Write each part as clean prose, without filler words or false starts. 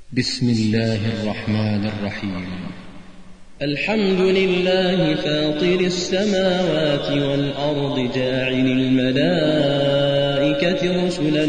بسم الله الرحمن الرحيم. الحمد لله فاطر السماوات والأرض جاعل الملائكة رسلا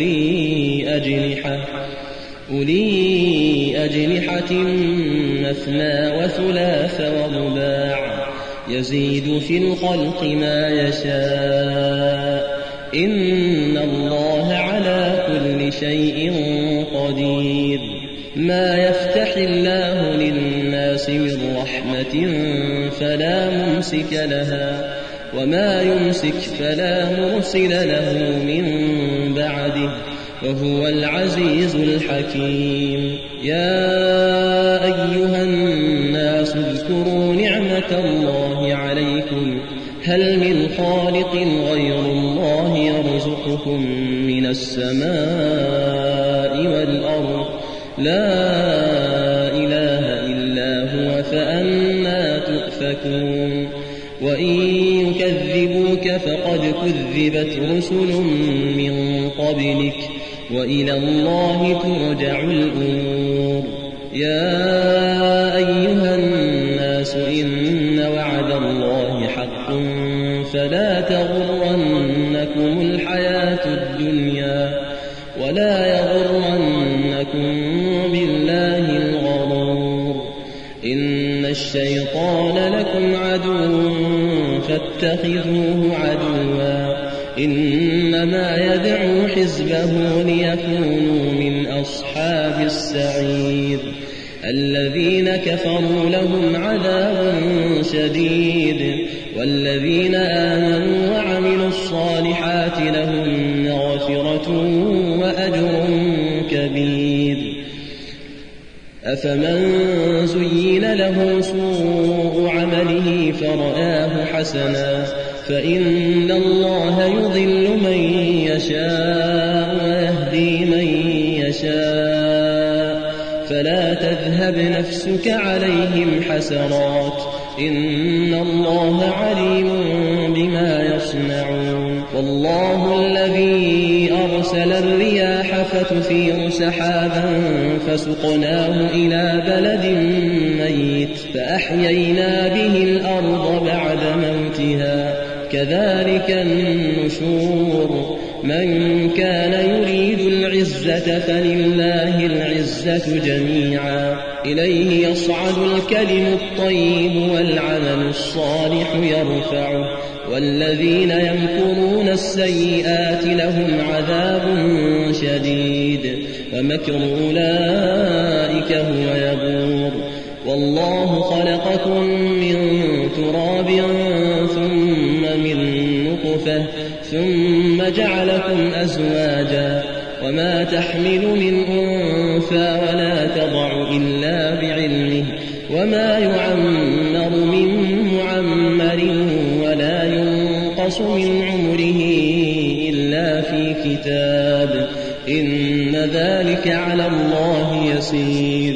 أولي أجنحة مثنى وثلاث ورباع يزيد في الخلق ما يشاء إن الله على كل شيء قدير. ما يفتح الله للناس من رحمة فلا ممسك لها وما يمسك فلا مرسل له من بعده وهو العزيز الحكيم. يا أيها الناس اذكروا نعمة الله عليكم هل من خالق غير الله يرزقكم من السماء والأرض لا إله إلا هو فأنى تؤفكون. وإن يكذبوك فقد كذبت رسل من قبلك وإلى الله ترجع الأمور. يا أيها الناس إن وعد الله حق فلا تغرنكم الحياة الدنيا ولا يغرنكم بالله الغرور. إن الشيطان لكم عدو فاتخذوه عدوا إنما يدعو حزبه ليكونوا من أصحاب السعير. الذين كفروا لهم عذاب شديد والذين آمنوا وعملوا الصالحات لهم مغفرة وأجر كبير. أفمن زين له سوء عمله فرآه حسنا فإن الله يضل من يشاء ويهدي من يشاء فلا تذهب نفسك عليهم حسرات إن الله عليم بما يصنعون. والله الذي أرسل الرياح فتثير سحابا فسقناه إلى بلد ميت فأحيينا به الأرض بعد موتها كذلك النشور. من كان يريد العزة فلله العزة جميعا إليه يصعد الكلم الطيب والعمل الصالح يرفعه والذين يمكرون السيئات لهم عذاب شديد ومكر أولئك هو يبور. والله خلقكم من تراب ثم من نطفة ثم جعلكم أزواجا وما تحمل من أنثى ولا تضع إلا بعلمه وما يعمر من معمر ولا ينقص من عمره إلا في كتاب إن ذلك على الله يسير.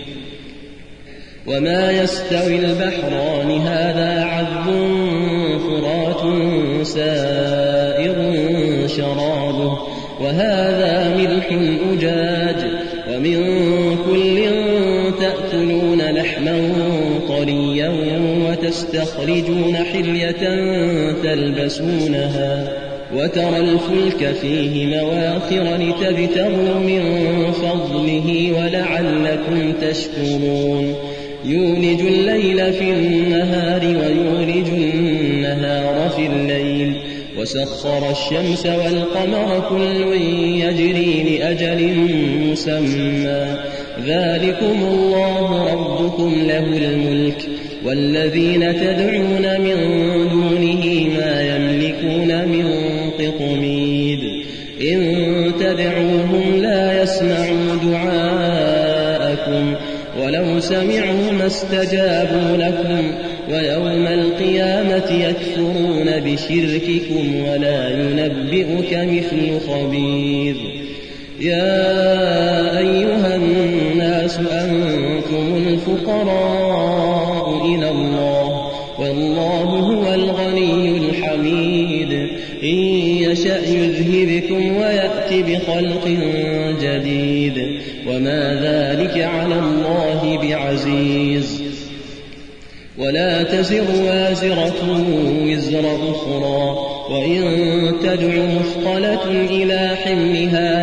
وما يستوي البحران هذا عذب فرات سائر شرابه وهذا ملح أجاج ومن كل تأكلون لحما طريا وتستخرجون حلية تلبسونها وترى الفلك فيه مواخر لتبتغوا من فضله ولعلكم تشكرون. يولج الليل في النهار ويولج النهار في الليل وسخر الشمس والقمر كل يجري لأجل مسمى ذلكم الله ربكم له الملك والذين تدعون من دونه ما يملكون من قطمير. إن تدعوهم لا يسمعوا دعاءكم ولو سمعوا ما استجابوا لكم ويوم القيامة يكفرون بشرككم ولا ينبئك مثل خبير. يا أيها الناس أنتم الفقراء إلى الله والله هو الغني الحميد. إن يشأ يذهبكم ويأت بخلق جديد وما ذلك على الله بعزيز. ولا تزر وازرة وزر أخرى، وإن تدع مثقلة إلى حملها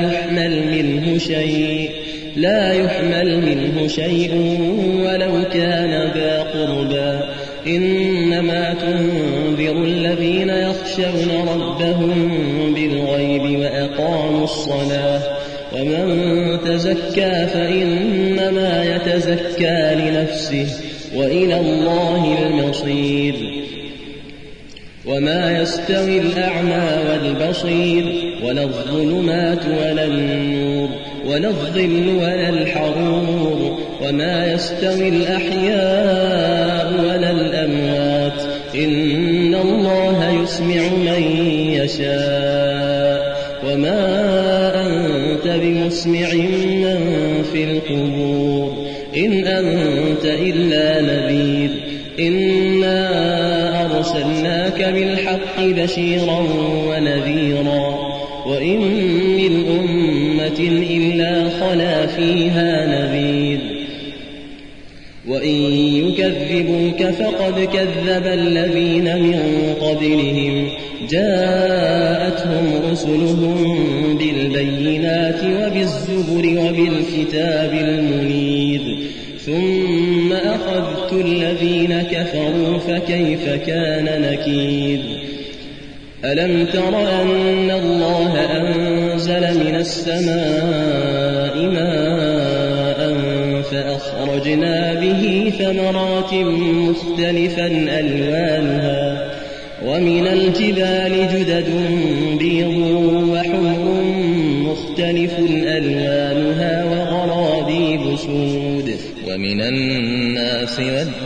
لا يحمل منه شيء ولو كان ذا قربى. إنما تنذر الذين يخشون ربهم بالغيب وأقاموا الصلاة، ومن تزكى فإنما يتزكى لنفسه، وإلى الله المصير. وما يستوي الأعمى والبصير، ولا الظلمات ولا النور، ولا الظل ولا الحرور، وما يستوي الأحياء ولا الأموات، إن الله يسمع من يشاء، وما أنت بمسمع من في القبور، إن أنت إلا نذير. إنا أرسلناك بالحق بشيرا ونذيرا، وإن من أمة إلا خلا فيها نذير. وإن يكذبوك فقد كذب الذين من قبلهم، جاءتهم رسلهم بالبينات وبالزبر وبالكتاب المنير، ثم أخذت الذين كفروا فكيف كان نكير. ألم تر أن الله أنزل من السماء ماء فأخرجنا به ثمرات مختلفا ألوانها، ومن الجبال جدد بيض وحمر مختلف ألوانها وغرابيب سود، ومن الناس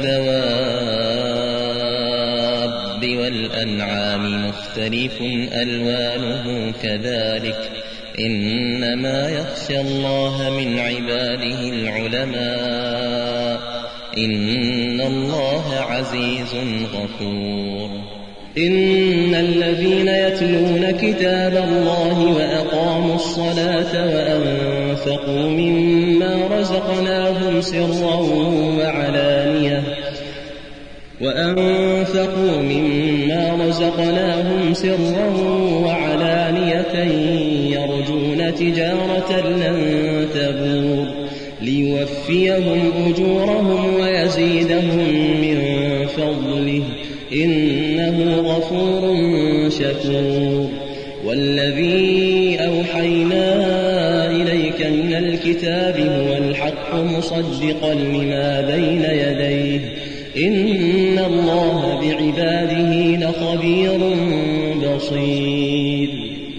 والدواب والأنعام مختلف ألوانه كذلك، إنما يخشى الله من عباده العلماء، إن الله عزيز غفور. إن الذين يتلون كتاب الله وأقاموا الصلاة وأنفقوا مما رزقناهم سرا وعلانية يرجون تجارة لن تبور، ليوفيهم أجورهم ويزيدهم من فضله، إنه غفور شكور. والذي أوحينا إليك من الكتاب هو الحق مصدقا لما بين يديه، إن الله بعباده لخبير بصير.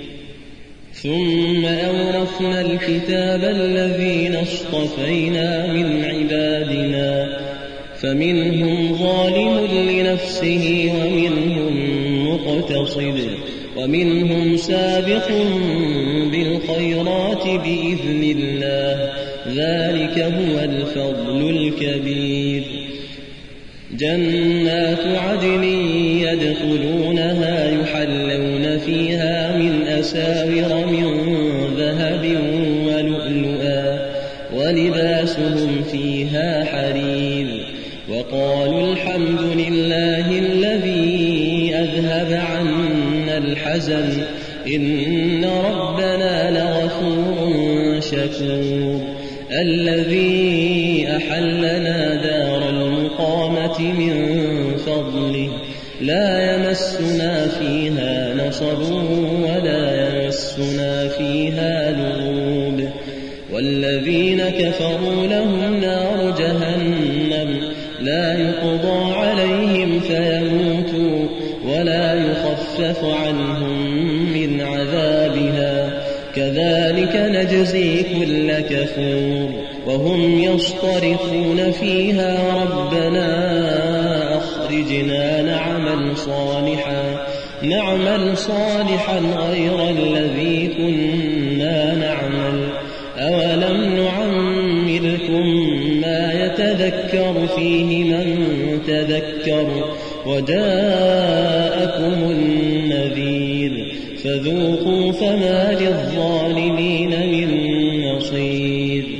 ثم أورثنا الكتاب الذين اصطفينا من عبادنا، فمنهم ظالم لنفسه ومنهم مقتصد ومنهم سابق بالخيرات بإذن الله، ذلك هو الفضل الكبير. جنات عدن يدخلونها يحلون فيها من أساور من ذهب ولؤلؤا، ولباسهم فيها حرير. وقالوا الحمد لله الذي أذهب عنا الحزن، إن ربنا لغفور شكور. الذي أحلنا دار المقامة من فضله، لا يمسنا فيها نصب ولا يمسنا فيها لغوب. والذين كفروا لهم نار جهنم، لا يقضى عليهم فيموتوا ولا يخفف عنهم من عذابها، كذلك نجزي كل كفور. وهم يصطرخون فيها ربنا أخرجنا نعمل صالحا غير الذي كنا نعمل، أولم نعمركم ما يتذكر فيه من تذكر وجاءكم النذير، فذوقوا فما للظالمين من نصير.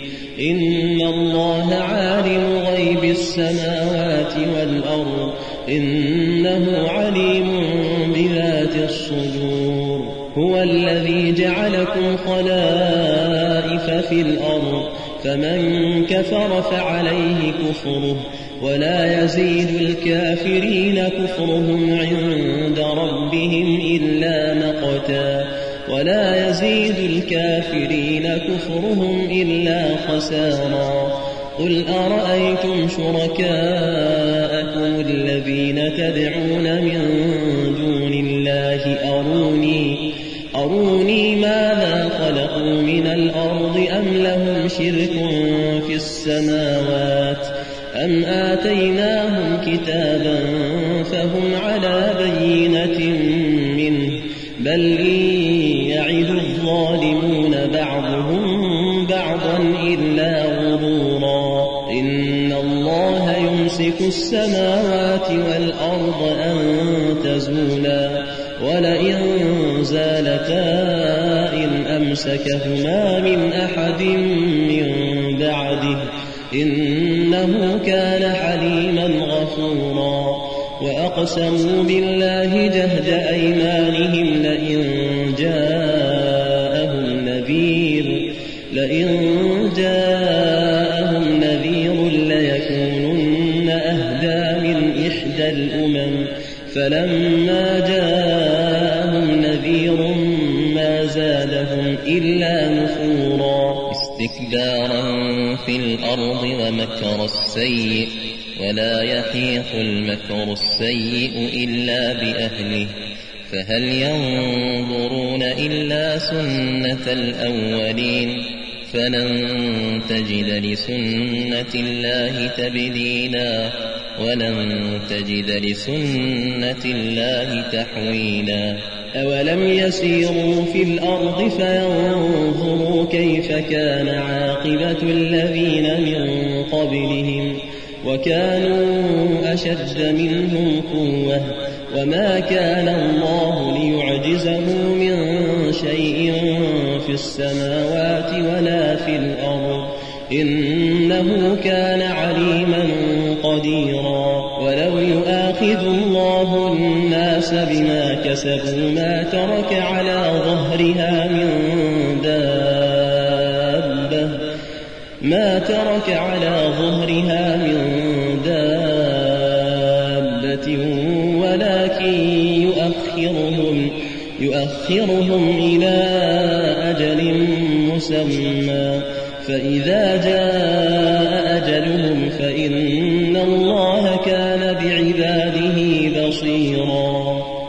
إن الله عالم غيب السماوات والأرض إنه عليم بذات الصدور هو الذي جعلكم خلائف في الأرض فمن كفر فعليه كفره ولا يزيد الكافرين كفرهم عند ربهم إلا مقتا ولا يزيد الكافرين كفرهم إلا خسارا قل أرأيتم شركاءكم الذين تدعون من دون الله أروني ماذا خلقوا من الأرض أم لهم شرك في السماوات أم آتيناهم كتابا فهم على بينة منه بل إن يعد الظالمون بعضهم بعضا إلا غرورا إن الله يمسك السماوات والأرض أن تزولا ولئن زالتا إن أمسكهما من أحد من بعده إنه كان حليما غفورا وأقسموا بالله جهد أيمانهم لئن جاءهم نذير ليكونن أهدى من إحدى الأمم فلما جاءهم نذير ما زادهم إلا نفورا استكبارا في الأرض ومكر السيء ولا يحيق المكر السيء إلا بأهله فهل ينظرون إلا سنة الأولين فلن تجد لسنة الله تبديلا ولن تجد لسنة الله تحويلا أولم يسيروا في الأرض فينظروا كيف كان عاقبة الذين من قبلهم وكانوا أشد منهم قوة وما كان الله ليعجزه من شيء في السماوات ولا في الأرض إنه كان عليما قديرا ولو يؤاخذ الله الناس بما كسبوا ما ترك على ظهرها من دابة ولكن يؤخرهم إلى أجل مسمى فإذا جاء أجلهم فإن الله كان بعباده بصيرا